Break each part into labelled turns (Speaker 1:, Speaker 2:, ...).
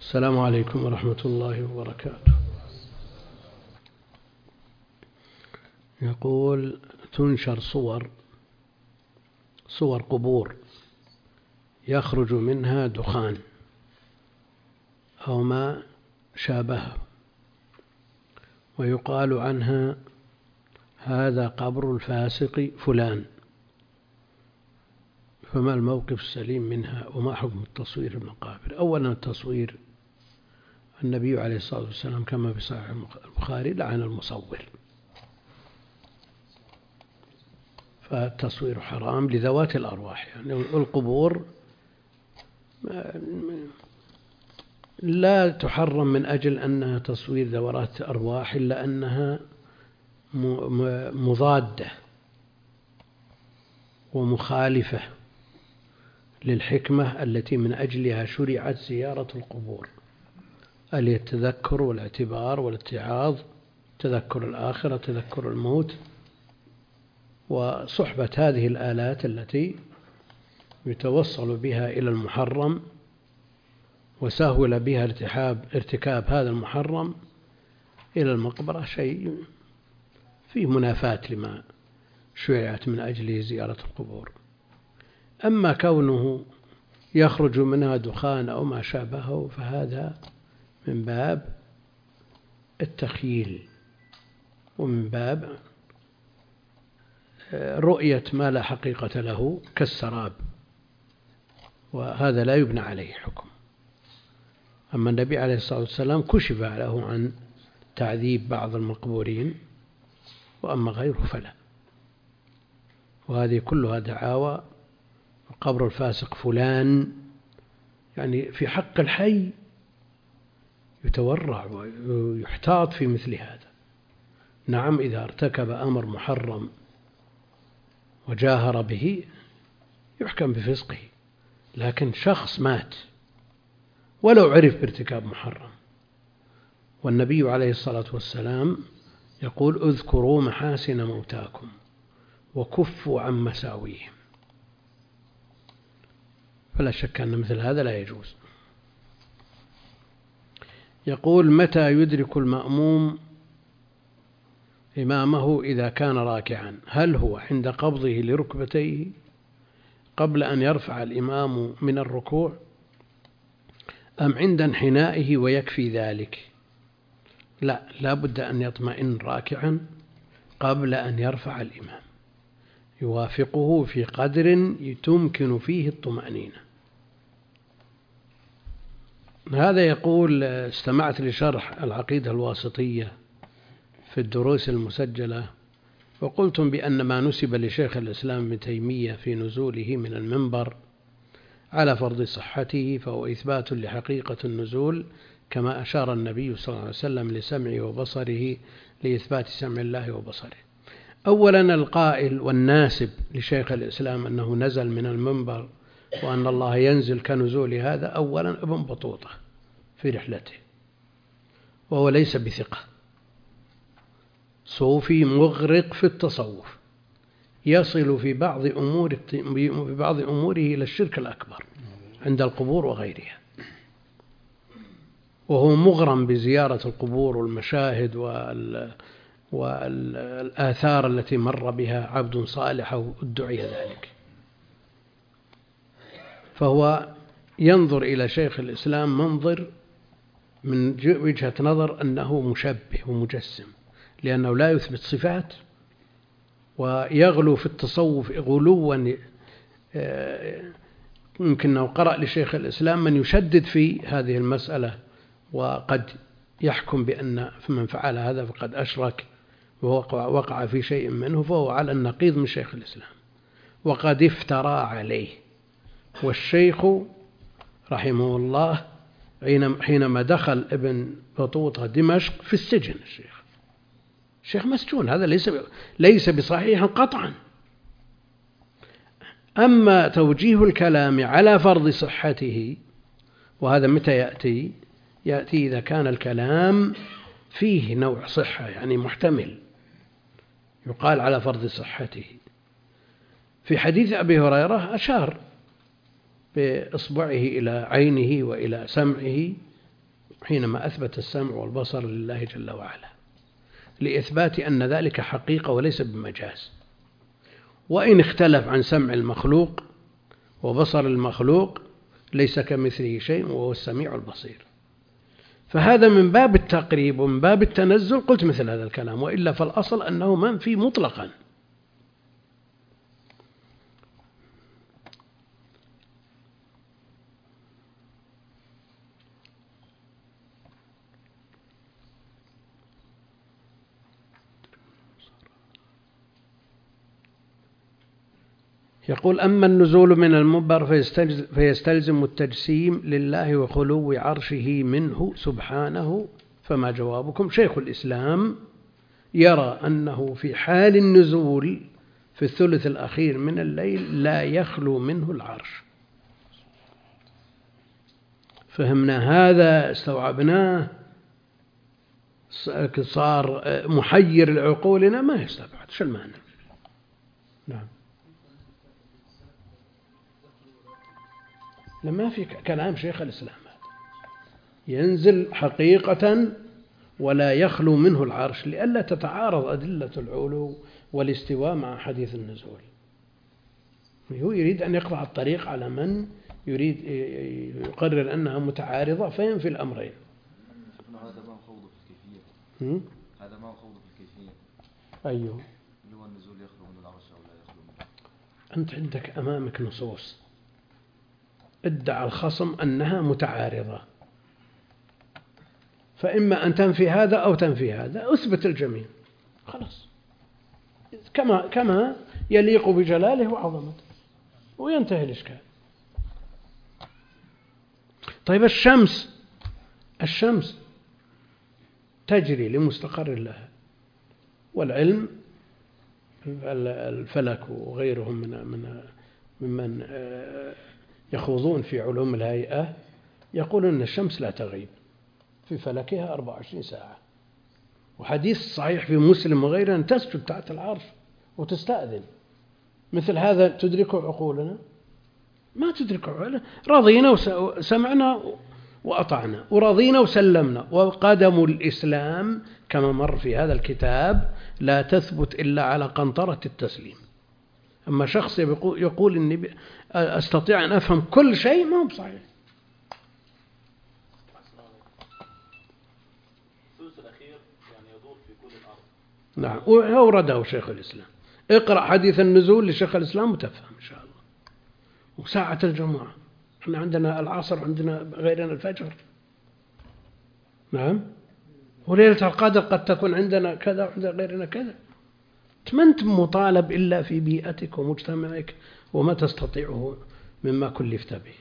Speaker 1: السلام عليكم ورحمة الله وبركاته. يقول: تنشر صور قبور يخرج منها دخان أو ما شابهه، ويقال عنها هذا قبر الفاسق فلان، فما الموقف السليم منها وما حكم التصوير المقابر؟ أولا، التصوير النبي عليه الصلاة والسلام كما في صحيح البخاري لعن المصور، فالتصوير حرام لذوات الأرواح. يعني القبور لا تحرم من أجل أنها تصوير ذوات أرواح، إلا أنها مضادة ومخالفة للحكمة التي من أجلها شرعت زيارة القبور، التذكر والاعتبار والاتعاظ، تذكر الآخرة، تذكر الموت، وصحبة هذه الآلات التي يتوصل بها إلى المحرم وسهل بها ارتكاب هذا المحرم إلى المقبرة، شيء فيه منافاة لما شرعت من أجله زيارة القبور. أما كونه يخرج منها دخان أو ما شابهه فهذا من باب التخييل ومن باب رؤية ما لا حقيقة له كالسراب، وهذا لا يبنى عليه حكم. أما النبي عليه الصلاة والسلام كشف له عن تعذيب بعض المقبورين، وأما غيره فلا. وهذه كلها دعاوى قبر الفاسق فلان، يعني في حق الحي يتورع ويحتاط في مثل هذا. نعم، إذا ارتكب أمر محرم وجاهر به يحكم بفسقه، لكن شخص مات ولو عرف بارتكاب محرم، والنبي عليه الصلاة والسلام يقول: اذكروا محاسن موتاكم وكفوا عن مساويهم، فلا شك أن مثل هذا لا يجوز. يقول: متى يدرك المأموم إمامه إذا كان راكعا؟ هل هو عند قبضه لركبتيه قبل أن يرفع الإمام من الركوع، أم عند انحنائه ويكفي ذلك؟ لا بد أن يطمئن راكعا قبل أن يرفع الإمام، يوافقه في قدر تمكن فيه الطمأنينة. هذا يقول: استمعت لشرح العقيدة الواسطية في الدروس المسجلة، وقلتم بأن ما نسب لشيخ الإسلام ابن تيمية في نزوله من المنبر على فرض صحته فهو إثبات لحقيقة النزول، كما أشار النبي صلى الله عليه وسلم لسمعه وبصره لإثبات سمع الله وبصره. أولا، القائل والناسب لشيخ الإسلام أنه نزل من المنبر وأن الله ينزل كنزول هذا، أولا ابن بطوطة في رحلته، وهو ليس بثقة، صوفي مغرق في التصوف، يصل في بعض أموره إلى الشرك الأكبر عند القبور وغيرها، وهو مغرم بزيارة القبور والمشاهد والآثار التي مر بها عبد صالح أو ادعي ذلك، فهو ينظر إلى شيخ الإسلام منظر من وجهة نظر أنه مشبه ومجسم، لأنه لا يثبت صفات ويغلو في التصوف غلوا يمكن أنه قرأ لشيخ الإسلام من يشدد في هذه المسألة، وقد يحكم بأن من فعل هذا فقد أشرك ووقع في شيء منه، فهو على النقيض من شيخ الإسلام وقد افترى عليه. والشيخ رحمه الله حينما دخل ابن بطوطة دمشق في السجن، الشيخ مسجون، هذا ليس بصحيح قطعا. أما توجيه الكلام على فرض صحته، وهذا متى يأتي إذا كان الكلام فيه نوع صحة، يعني محتمل يقال على فرض صحته. في حديث أبي هريرة أشار بإصبعه إلى عينه وإلى سمعه حينما أثبت السمع والبصر لله جل وعلا، لإثبات أن ذلك حقيقة وليس بمجاز. وإن اختلف عن سمع المخلوق وبصر المخلوق ليس كمثله شيء وهو السميع البصير. فهذا من باب التقريب ومن باب التنزل قلت مثل هذا الكلام، وإلا فالأصل أنه منفي مطلقا. يقول: أما النزول من المنبر فيستلزم التجسيم لله وخلو عرشه منه سبحانه، فما جوابكم؟ شيخ الإسلام يرى أنه في حال النزول في الثلث الأخير من الليل لا يخلو منه العرش. فهمنا هذا، استوعبناه، صار محير لعقولنا، ما يستبعد. شو المعنى؟ نعم. لما في كلام شيخ الإسلام ينزل حقيقة ولا يخلو منه العرش، لئلا تتعارض أدلة العلو والاستواء مع حديث النزول. هو يريد أن يقطع الطريق على من يريد يقرر أنها متعارضة فينفي الأمرين.
Speaker 2: هذا ما خوض في الكيفية. هذا ما خوض في الكيفية.
Speaker 1: أيوه.
Speaker 2: اللي هو النزول يخلو من العرش أو لا يخلو منه.
Speaker 1: أنت عندك أمامك نصوص ادعى الخصم أنها متعارضة، فإما أن تنفي هذا أو تنفي هذا، أثبت الجميع خلاص كما يليق بجلاله وعظمته وينتهي الإشكال. طيب الشمس تجري لمستقر لها، والعلم الفلك وغيرهم ممن يخوضون في علوم الهيئة يقولون أن الشمس لا تغيب في فلكها 24 ساعة، وحديث صحيح في مسلم وغيره أن تسجد تحت العرش وتستأذن. مثل هذا تدركه عقولنا؟ ما تدركه عقولنا. رضينا وسمعنا وأطعنا، ورضينا وسلمنا. وقدم الإسلام كما مر في هذا الكتاب لا تثبت إلا على قنطرة التسليم. أما شخص يقول إني أستطيع أن أفهم كل شيء، ما هو بصحيح.
Speaker 3: الثلث الأخير يعني يدور في كل الأرض.
Speaker 1: نعم، وأورده شيخ الإسلام. اقرأ حديث النزول لشيخ الإسلام وتفهم إن شاء الله. وساعة الجمعة، احنا عندنا العصر، عندنا غيرنا الفجر. نعم. وليلة القدر قد تكون عندنا كذا وعند غيرنا كذا. ما أنت مطالب إلا في بيئتك ومجتمعك وما تستطيعه مما كلفت به.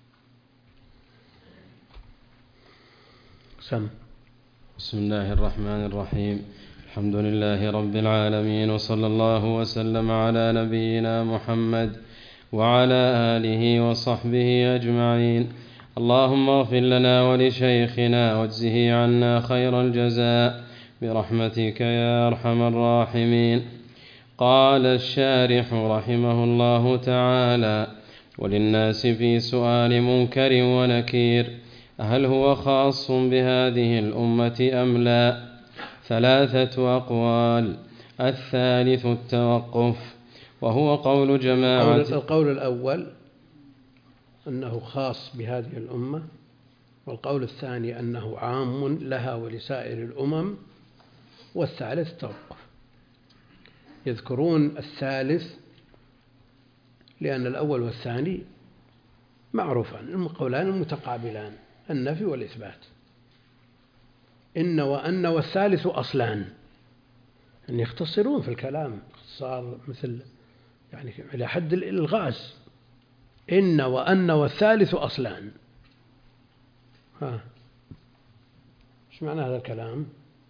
Speaker 1: سم.
Speaker 4: بسم الله الرحمن الرحيم. الحمد لله رب العالمين، وصلى الله وسلم على نبينا محمد وعلى آله وصحبه أجمعين. اللهم اغفر لنا ولشيخنا واجزه عنا خير الجزاء برحمتك يا أرحم الراحمين. قال الشارح رحمه الله تعالى: وللناس في سؤال منكر ونكير هل هو خاص بهذه الأمة أم لا؟ 3 أقوال. الثالث التوقف، وهو قول جماعة.
Speaker 1: القول الأول أنه خاص بهذه الأمة، والقول الثاني أنه عام لها ولسائر الأمم، والثالث التوقف. يذكرون الثالث لأن الأول والثاني معروفان، القولان المتقابلان، النفي والإثبات. إن وأن والثالث أصلان، أن يختصرون في الكلام اختصار مثل يعني إلى حد الإلغاز. إن وأن والثالث أصلان. إيش معنى هذا الكلام؟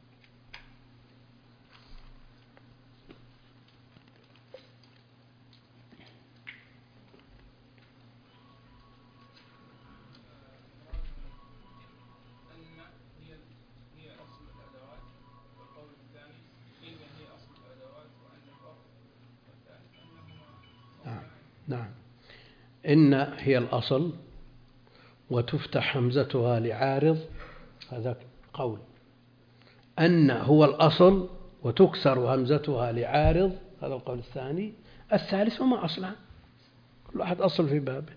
Speaker 1: نعم. إن هي الأصل، وتفتح همزتها لعارض هذا قول. أن هو الأصل وتكسر همزتها لعارض، هذا القول الثاني. الثالث وما أصلها، كل واحد أصل في بابه.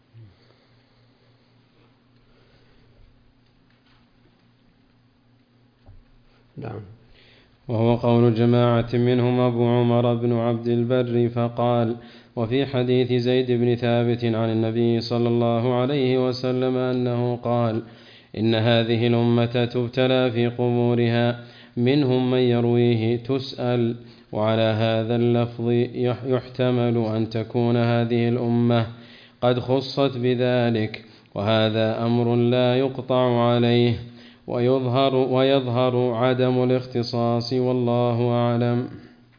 Speaker 1: نعم.
Speaker 4: وهو قول جماعة منهم أبو عمر بن عبد البر فقال: وفي حديث زيد بن ثابت عن النبي صلى الله عليه وسلم أنه قال: إن هذه الأمة تبتلى في قبورها، منهم من يرويه تسأل. وعلى هذا اللفظ يحتمل أن تكون هذه الأمة قد خصت بذلك، وهذا أمر لا يقطع عليه، ويظهر عدم الاختصاص، والله أعلم.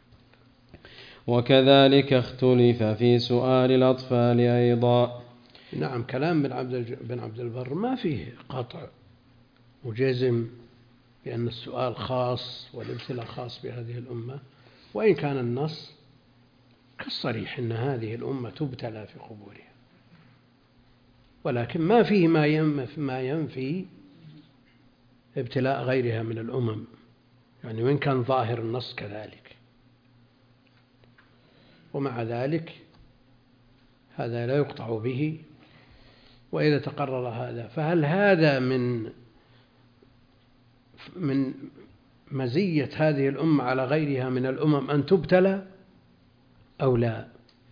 Speaker 4: وكذلك اختلف في سؤال الأطفال أيضا.
Speaker 1: نعم، كلام بن عبد البر ما فيه قطع وجزم بأن السؤال خاص والابتلاء خاص بهذه الأمة، وإن كان النص كالصريح أن هذه الأمة تبتلى في قبورها، ولكن ما فيه ما ينفي ابتلاء غيرها من الأمم، يعني وإن كان ظاهر النص كذلك. ومع ذلك هذا لا يقطع به. وإذا تقرر هذا، فهل هذا من مزية هذه الأمة على غيرها من الأمم أن تبتلى أو لا؟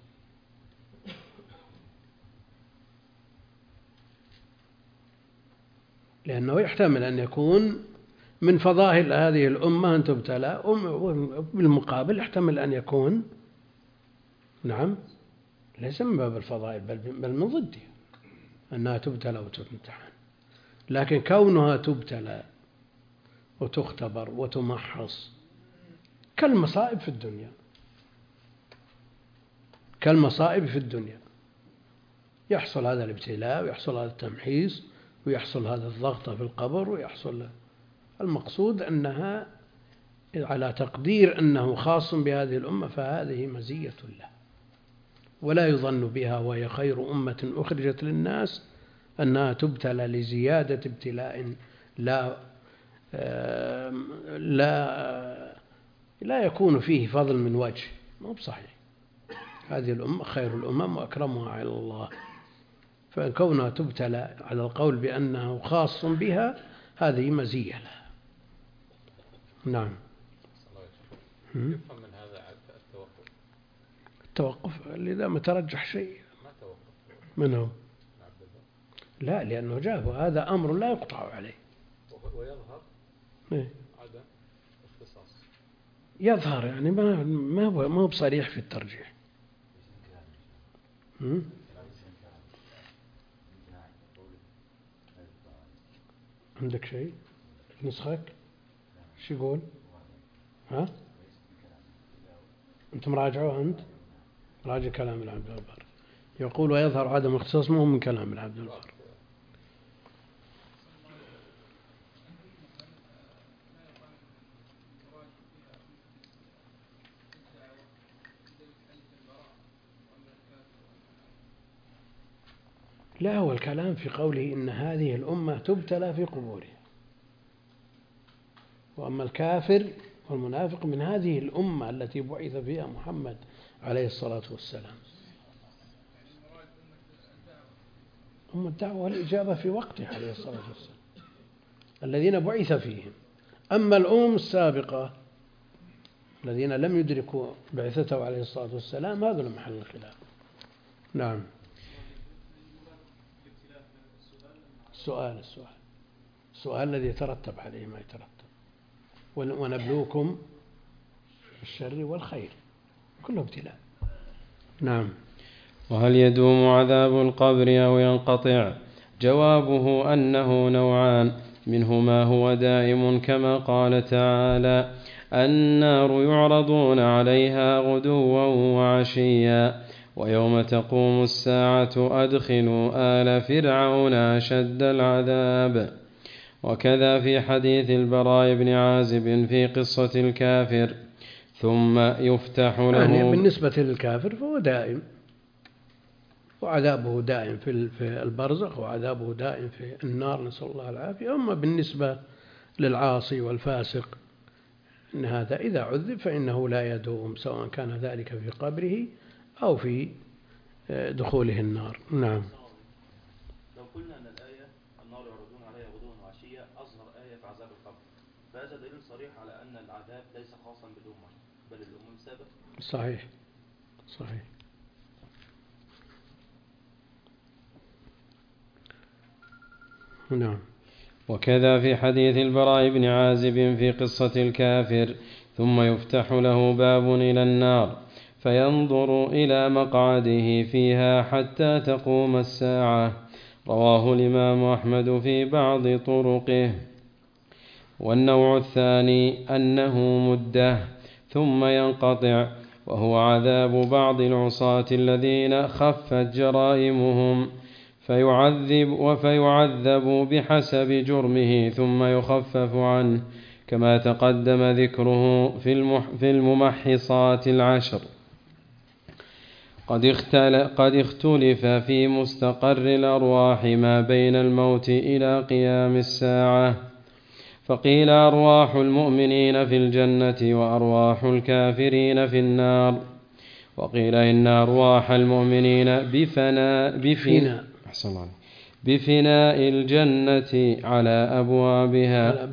Speaker 1: لأنه يحتمل أن يكون من فضائل هذه الأمة أن تبتلى، وبالمقابل يحتمل أن يكون نعم ليس من باب الفضائل بل من ضده أنها تبتلى وتمتحن. لكن كونها تبتلى وتختبر وتمحص كالمصائب في الدنيا، يحصل هذا الابتلاء ويحصل هذا التمحيص ويحصل هذا الضغط في القبر ويحصل. المقصود أنها على تقدير أنه خاص بهذه الأمة فهذه مزية له، ولا يظن بها وهي خير أمة أخرجت للناس أنها تبتلى لزيادة ابتلاء لا يكون فيه فضل من وجه، مو بصحيح. هذه الأمة خير الأمم وأكرمها على الله، فكونها تبتلى على القول بأنه خاص بها هذه مزية لها. نعم.
Speaker 3: يفهم من هذا
Speaker 1: التوقف إذا ما ترجح شيء.
Speaker 3: ما توقف
Speaker 1: منه؟ لا، لأنه جاء هذا أمر لا يقطع عليه،
Speaker 3: ويظهر عدم اختصاص.
Speaker 1: يظهر يعني ما هو بصريح في الترجيح. عندك شيء نسخك شو يقول؟ ها أنت مراجعه؟ أنت راجع كلام العبد البر يقول ويظهر عدم اختصاص، مو من كلام العبد البر. لا، هو الكلام في قوله إن هذه الأمة تبتلى في قبورها، وأما الكافر والمنافق من هذه الأمة التي بعث فيها محمد عليه الصلاة والسلام. أم الدعوة والإجابة في وقته عليه الصلاة والسلام الذين بعث فيهم. أما الأمم السابقة الذين لم يدركوا بعثته عليه الصلاة والسلام هذا محل الخلاف. نعم. السؤال الذي يترتب عليه ما يترتب. ونبلوكم بالشر والخير كله ابتلاء. نعم.
Speaker 4: وهل يدوم عذاب القبر أو ينقطع؟ جوابه أنه نوعان، منه ما هو دائم كما قال تعالى: النار يعرضون عليها غدوا وعشيا ويوم تقوم الساعة أدخلوا آل فرعون أشد العذاب. وكذا في حديث البراء بن عازب في قصة الكافر: ثم يفتح له.
Speaker 1: يعني بالنسبة للكافر فهو دائم، وعذابه دائم في البرزخ، وعذابه دائم في النار، نسأل الله العافية. أما بالنسبة للعاصي والفاسق إن هذا إذا عذب فإنه لا يدوم، سواء كان ذلك في قبره أو في دخوله النار. نعم.
Speaker 2: لو قلنا أن الآية النار يعرضون عليها غدوا وعشيا أظهر آية في عذاب القبر، فهذا دليل صريح على أن العذاب ليس خاصا بالأمة بل الأمم سابق.
Speaker 1: صحيح. صحيح. نعم.
Speaker 4: وكذا في حديث البراء بن عازب في قصة الكافر: ثم يفتح له باب إلى النار فينظر إلى مقعده فيها حتى تقوم الساعة. رواه الإمام أحمد في بعض طرقه. والنوع الثاني أنه مدة ثم ينقطع، وهو عذاب بعض العصاة الذين خفت جرائمهم فيعذب بحسب جرمه ثم يخفف عنه، كما تقدم ذكره في الممحصات العشر. قد اختلف في مستقر الأرواح ما بين الموت إلى قيام الساعة، فقيل أرواح المؤمنين في الجنة وأرواح الكافرين في النار، وقيل إن أرواح المؤمنين بفناء الجنة على أبوابها.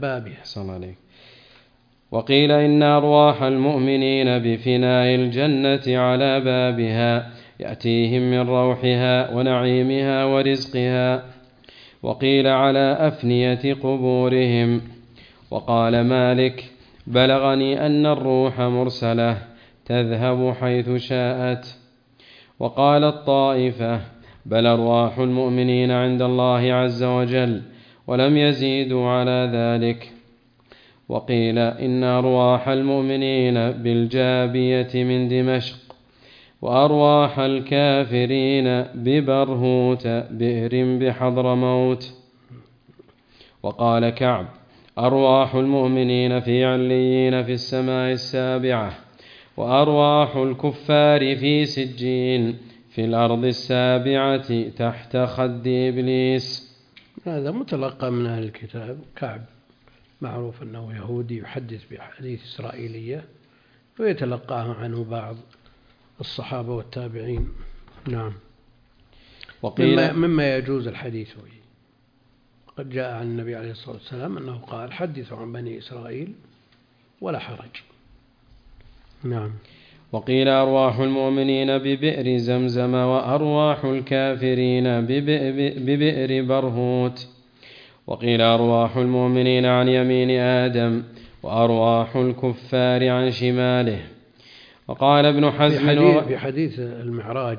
Speaker 4: وقيل إن أرواح المؤمنين بفناء الجنة على بابها يأتيهم من روحها ونعيمها ورزقها. وقيل على أفنية قبورهم. وقال مالك: بلغني أن الروح مرسلة تذهب حيث شاءت. وقال الطائفة: بل أرواح المؤمنين عند الله عز وجل، ولم يزيدوا على ذلك. وقيل إن أرواح المؤمنين بالجابية من دمشق، وأرواح الكافرين ببرهوت بئر بحضرموت. وقال كعب: أرواح المؤمنين في عليين في السماء السابعة، وأرواح الكفار في سجين في الأرض السابعة تحت خد إبليس.
Speaker 1: هذا متلقى من أهل الكتاب. كعب معروف أنه يهودي يحدث بأحاديث إسرائيلية ويتلقاها عنه بعض الصحابة والتابعين. نعم. وقيل مما يجوز الحديث به. قد جاء عن النبي عليه الصلاة والسلام أنه قال: حدثوا عن بني إسرائيل ولا حرج. نعم.
Speaker 4: وقيل أرواح المؤمنين ببئر زمزم، وأرواح الكافرين ببئر برهوت. وقيل أرواح المؤمنين عن يمين آدم، وأرواح الكفار عن شماله. وقال ابن حزم
Speaker 1: في حديث المعراج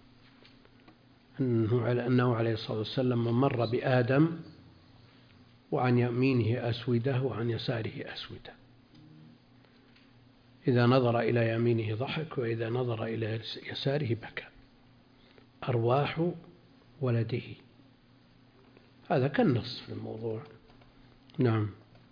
Speaker 1: أنه عليه الصلاة والسلام مر بآدم وعن يمينه أسودة وعن يساره أسودة، إذا نظر إلى يمينه ضحك وإذا نظر إلى يساره بكى. أرواح ولده، هذا كالنص في الموضوع. نعم.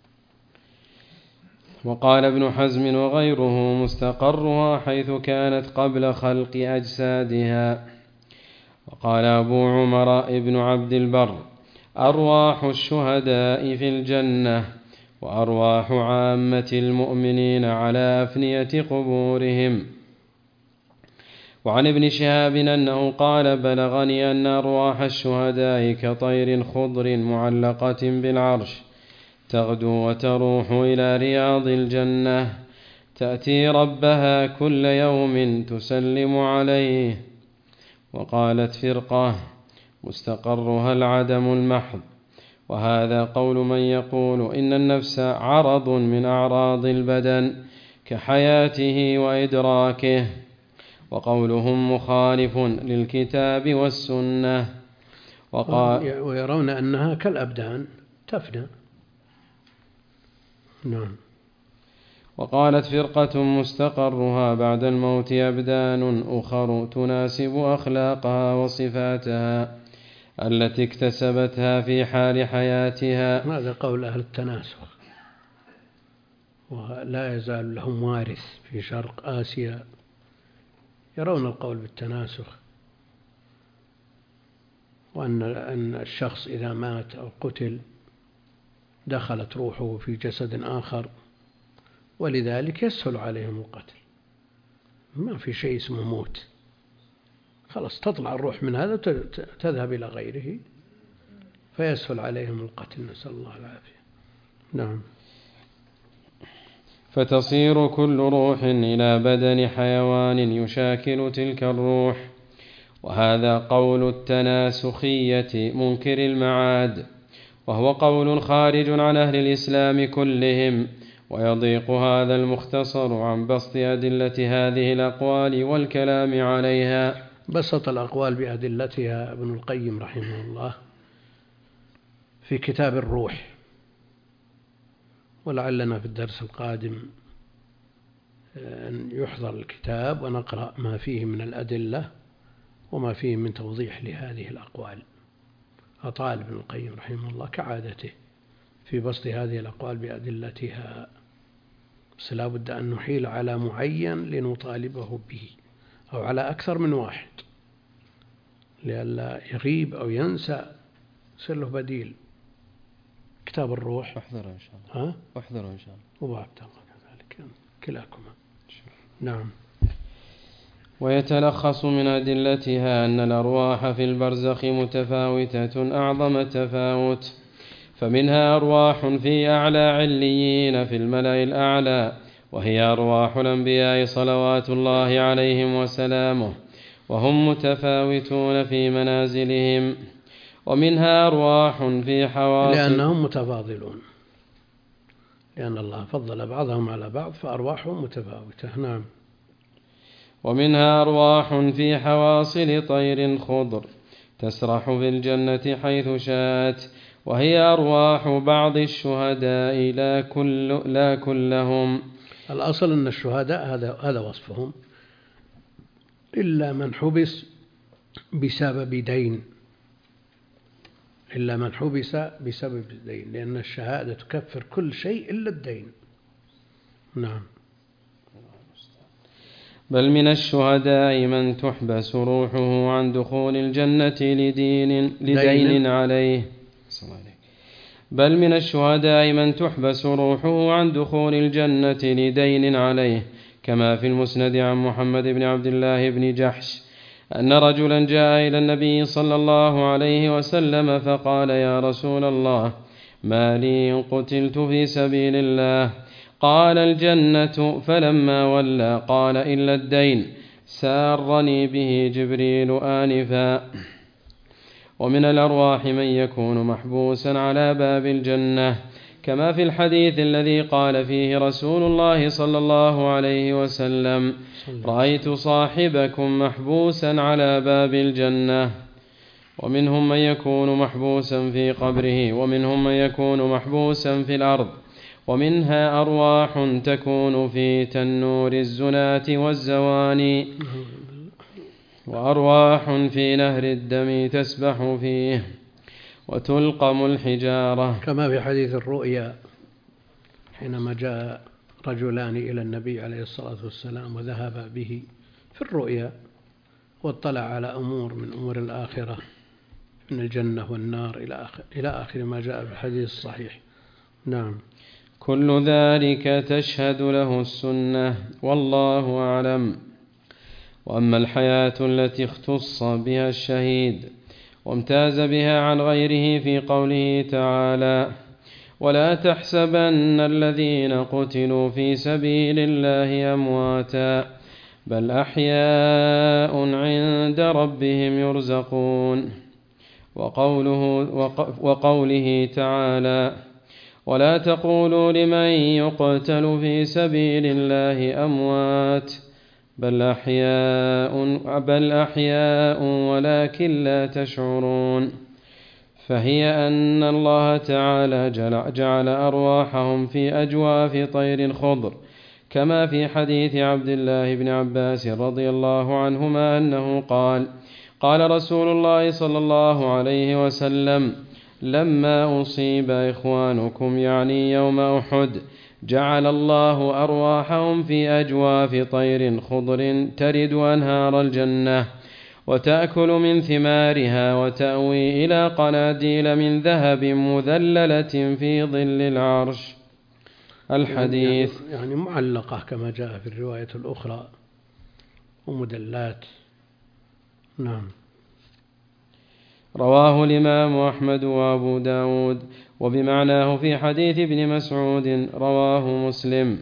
Speaker 4: وقال ابن حزم وغيره: مستقرها حيث كانت قبل خلق أجسادها. وقال أبو عمر ابن عبد البر: أرواح الشهداء في الجنة، وأرواح عامة المؤمنين على أفنية قبورهم. وعن ابن شهاب أنه قال: بلغني أن أرواح الشهداء كطير خضر معلقة بالعرش، تغدو وتروح إلى رياض الجنة، تأتي ربها كل يوم تسلم عليه. وقالت فرقة: مستقرها العدم المحض. وهذا قول من يقول إن النفس عرض من أعراض البدن كحياته وإدراكه، وقولهم مخالف للكتاب والسنة.
Speaker 1: ويرون أنها كالأبدان تفنى. نعم.
Speaker 4: وقالت فرقة: مستقرها بعد الموت أبدان أخر تناسب أخلاقها وصفاتها التي اكتسبتها في حال حياتها.
Speaker 1: هذا قول أهل التناسخ، ولا يزال لهم وارث في شرق آسيا يرون القول بالتناسخ، وأن الشخص إذا مات أو قتل دخلت روحه في جسد آخر، ولذلك يسهل عليهم القتل. ما في شيء اسمه موت، خلاص تطلع الروح من هذا تذهب إلى غيره فيسهل عليهم القتل، نسأل الله العافية. نعم.
Speaker 4: فتصير كل روح إلى بدن حيوان يشاكل تلك الروح، وهذا قول التناسخية منكر المعاد، وهو قول خارج عن أهل الإسلام كلهم، ويضيق هذا المختصر عن بسط أدلة هذه الأقوال والكلام عليها.
Speaker 1: بسط الأقوال بأدلتها ابن القيم رحمه الله في كتاب الروح، ولعلنا في الدرس القادم أن يحضر الكتاب ونقرأ ما فيه من الأدلة وما فيه من توضيح لهذه الأقوال. أطال ابن القيم رحمه الله كعادته في بسط هذه الأقوال بأدلتها، بس لا بد أن نحيل على معين لنطالبه به، أو على أكثر من واحد لئلا يغيب أو ينسى، يصير له بديل. كتاب الروح
Speaker 4: احضره إن شاء الله. احضره إن شاء الله.
Speaker 1: وأبو عبد الله كذلك كلاكما. نعم.
Speaker 4: ويتلخص من أدلتها أن الأرواح في البرزخ متفاوتة أعظم التفاوت، فمنها أرواح في أعلى عليين في الملأ الأعلى، وهي أرواح الأنبياء صلوات الله عليهم وسلامه، وهم متفاوتون في منازلهم. ومنها أرواح في حواصل،
Speaker 1: لأنهم متفاضلون، لأن الله فضل بعضهم على بعض فأرواحهم متفاوتة. نعم.
Speaker 4: ومنها أرواح في حواصل طير خضر تسرح في الجنة حيث شاءت، وهي أرواح بعض الشهداء لا كلهم.
Speaker 1: الأصل أن الشهداء هذا وصفهم، إلا من حبس بسبب دين، إلا من حبس بسبب الدين، لأن الشهادة تكفر كل شيء إلا الدين. نعم.
Speaker 4: بل من الشهداء من تحبس روحه عن دخول الجنة لدين عليه. بل من الشهداء من تحبس روحه عن دخول الجنة لدين عليه، كما في المسند عن محمد بن عبد الله بن جحش أن رجلا جاء إلى النبي صلى الله عليه وسلم فقال: يا رسول الله، ما لي إن قتلت في سبيل الله؟ قال: الجنة. فلما ولى قال: إلا الدين، سارني به جبريل آنفا. ومن الأرواح من يكون محبوسا على باب الجنة، كما في الحديث الذي قال فيه رسول الله صلى الله عليه وسلم: رأيت صاحبكم محبوسا على باب الجنة. ومنهم من يكون محبوسا في قبره، ومنهم من يكون محبوسا في الأرض. ومنها أرواح تكون في تنور الزناة والزواني، وأرواح في نهر الدم تسبح فيه وتلقم الحجارة،
Speaker 1: كما في حديث الرؤيا حينما جاء رجلان إلى النبي عليه الصلاة والسلام وذهب به في الرؤيا واطلع على أمور من أمور الآخرة من الجنة والنار إلى آخر ما جاء في الحديث الصحيح. نعم.
Speaker 4: كل ذلك تشهد له السنة، والله أعلم. وأما الحياة التي اختص بها الشهيد وامتاز بها عن غيره في قوله تعالى: ولا تحسبن الذين قتلوا في سبيل الله أمواتا بل أحياء عند ربهم يرزقون. وقوله تعالى: ولا تقولوا لمن يقتل في سبيل الله أموات بل أحياء ولكن لا تشعرون. فهي أن الله تعالى جعل أرواحهم في أجواف طير خضر، كما في حديث عبد الله بن عباس رضي الله عنهما أنه قال: قال رسول الله صلى الله عليه وسلم: لما أصيب إخوانكم يعني يوم أحد جعل الله أرواحهم في أجواف طير خضر ترد أنهار الجنة، وتأكل من ثمارها وتأوي إلى قناديل من ذهب مذللة في ظل العرش. الحديث
Speaker 1: يعني معلقة كما جاء في الرواية الأخرى ومدلات. نعم.
Speaker 4: رواه الإمام أحمد وأبو داود وبمعناه في حديث ابن مسعود رواه مسلم.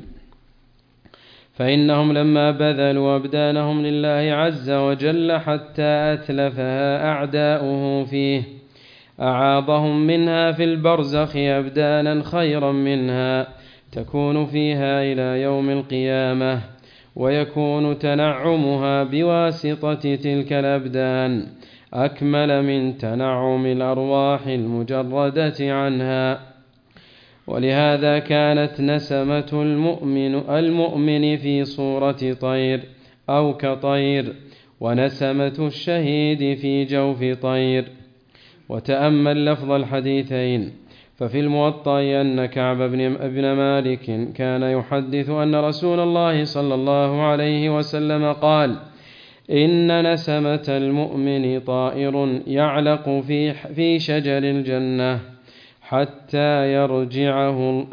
Speaker 4: فإنهم لما بذلوا أبدانهم لله عز وجل حتى أتلفها أعداؤه فيه أعاضهم منها في البرزخ أبدانا خيرا منها تكون فيها إلى يوم القيامة، ويكون تنعمها بواسطة تلك الأبدان أكمل من تنعم الأرواح المجردة عنها. ولهذا كانت نسمة المؤمن في صورة طير أو كطير، ونسمة الشهيد في جوف طير. وتأمل لفظ الحديثين، ففي الموطأ أن كعب بن مالك كان يحدث أن رسول الله صلى الله عليه وسلم قال: إن نسمة المؤمن طائر يعلق في شجر الجنة حتى يرجعه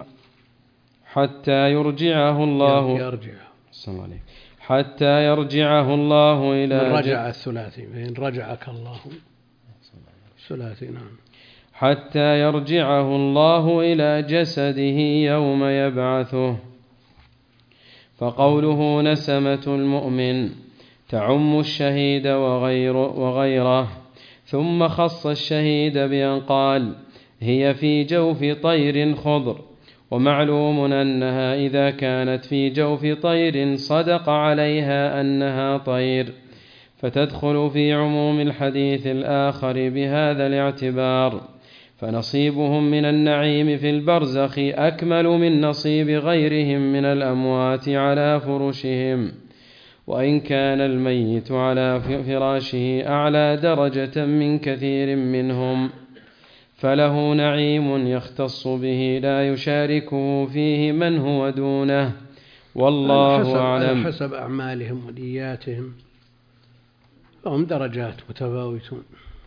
Speaker 4: الله إلى
Speaker 1: رجع الثلاثي إن رجعك الله ثلاثي. نعم.
Speaker 4: حتى يرجعه الله إلى جسده يوم يبعثه. فقوله نسمة المؤمن تعم الشهيد وغيره، ثم خص الشهيد بأن قال: هي في جوف طير خضر. ومعلوم أنها إذا كانت في جوف طير صدق عليها أنها طير، فتدخل في عموم الحديث الآخر بهذا الاعتبار. فنصيبهم من النعيم في البرزخ أكمل من نصيب غيرهم من الأموات على فرشهم، وإن كان الميت على فراشه أعلى درجة من كثير منهم، فله نعيم يختص به لا يشاركه فيه من هو دونه، والله أعلم.
Speaker 1: على حسب أعمالهم ونياتهم لهم درجات متفاوتون.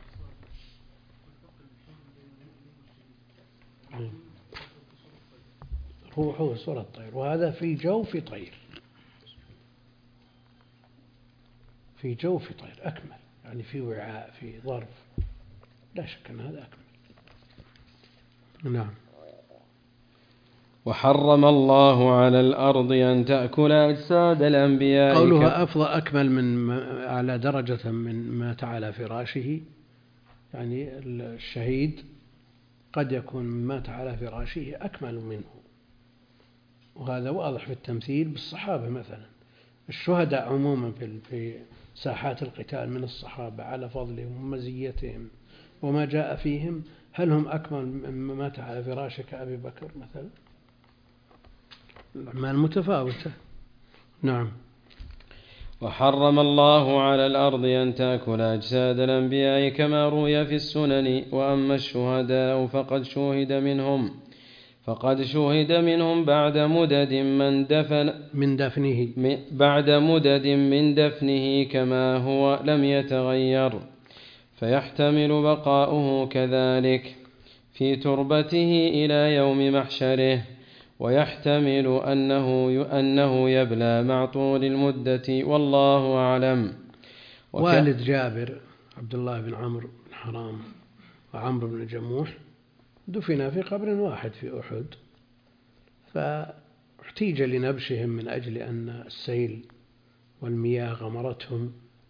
Speaker 1: روحه صورة الطير، وهذا في جوف طير، في جوف طير أكمل، يعني في وعاء، في ظرف، لا شك أن هذا أكمل. نعم.
Speaker 4: وحرم الله على الأرض أن تأكل أجساد الأنبياء.
Speaker 1: قولها أفضل أكمل من على درجة من مات على فراشه، يعني الشهيد قد يكون مات على فراشه أكمل منه، وهذا واضح في التمثيل بالصحابة مثلا. الشهداء عموما في ساحات القتال من الصحابة على فضلهم ومزيتهم وما جاء فيهم، هل هم أكمل مما مات على فراشه كأبي بكر مثلا؟ الأعمال متفاوتة. نعم.
Speaker 4: وحرم الله على الأرض أن تأكل أجساد الأنبياء كما روي في السنن. وأما الشهداء فقد شهد منهم بعد مدد من دفنه كما هو لم يتغير، فيحتمل بقاؤه كذلك في تربته إلى يوم محشره، ويحتمل أنه يبلى مع طول المدة، والله أعلم.
Speaker 1: والد جابر عبد الله بن عمرو بن حرام وعمرو بن جموح دفن في قبر واحد في أحد، فاحتيج لنبشهم من أجل أن السيل والمياه غمرتهم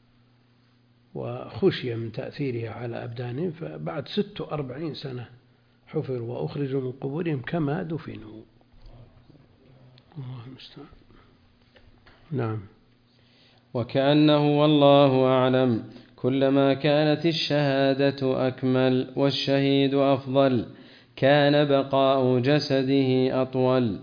Speaker 1: وخشي من تأثيرها على أبدانهم، فبعد 46 سنة حفروا وأخرجوا من قبورهم كما دفنوا. الله المستعان. نعم.
Speaker 4: وكأنه والله أعلم كلما كانت الشهادة أكمل والشهيد أفضل كان بقاء جسده أطول.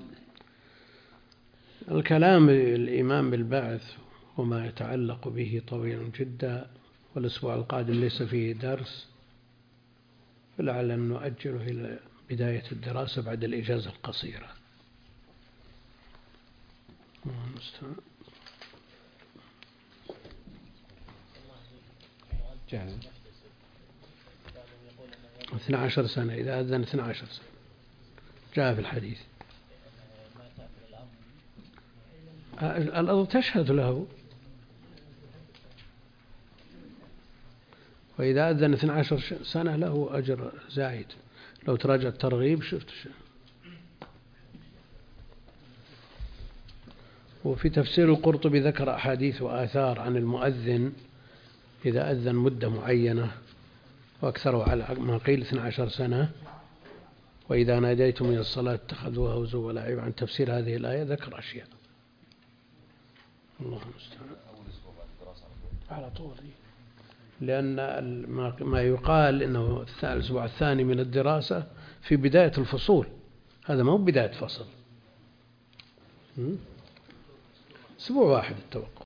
Speaker 1: الكلام الإيمان بالبعث وما يتعلق به طويل جدا، والأسبوع القادم ليس فيه درس، فلعل أن نؤجله إلى بداية الدراسة بعد الإجازة القصيرة.
Speaker 4: جاهز
Speaker 1: 12 سنة إذا أذن 12 سنة جاء في الحديث. الأرض تشهد له، وإذا أذن 12 سنة له أجر زايد. لو تراجع الترغيب شفت شيء. وفي تفسير القرطبي ذكر أحاديث وآثار عن المؤذن إذا أذن مدة معينة، وأكثروا على ما قيل 12 سنة، وإذا ناديتم من الصلاة اتخذوها هزوا ولعبا. عن تفسير هذه الآية ذكر أشياء. الله المستعان. على طول، لأن ما يقال إنه الأسبوع الثاني من الدراسة في بداية الفصول، هذا ما هو بداية فصل، أسبوع واحد التوقف.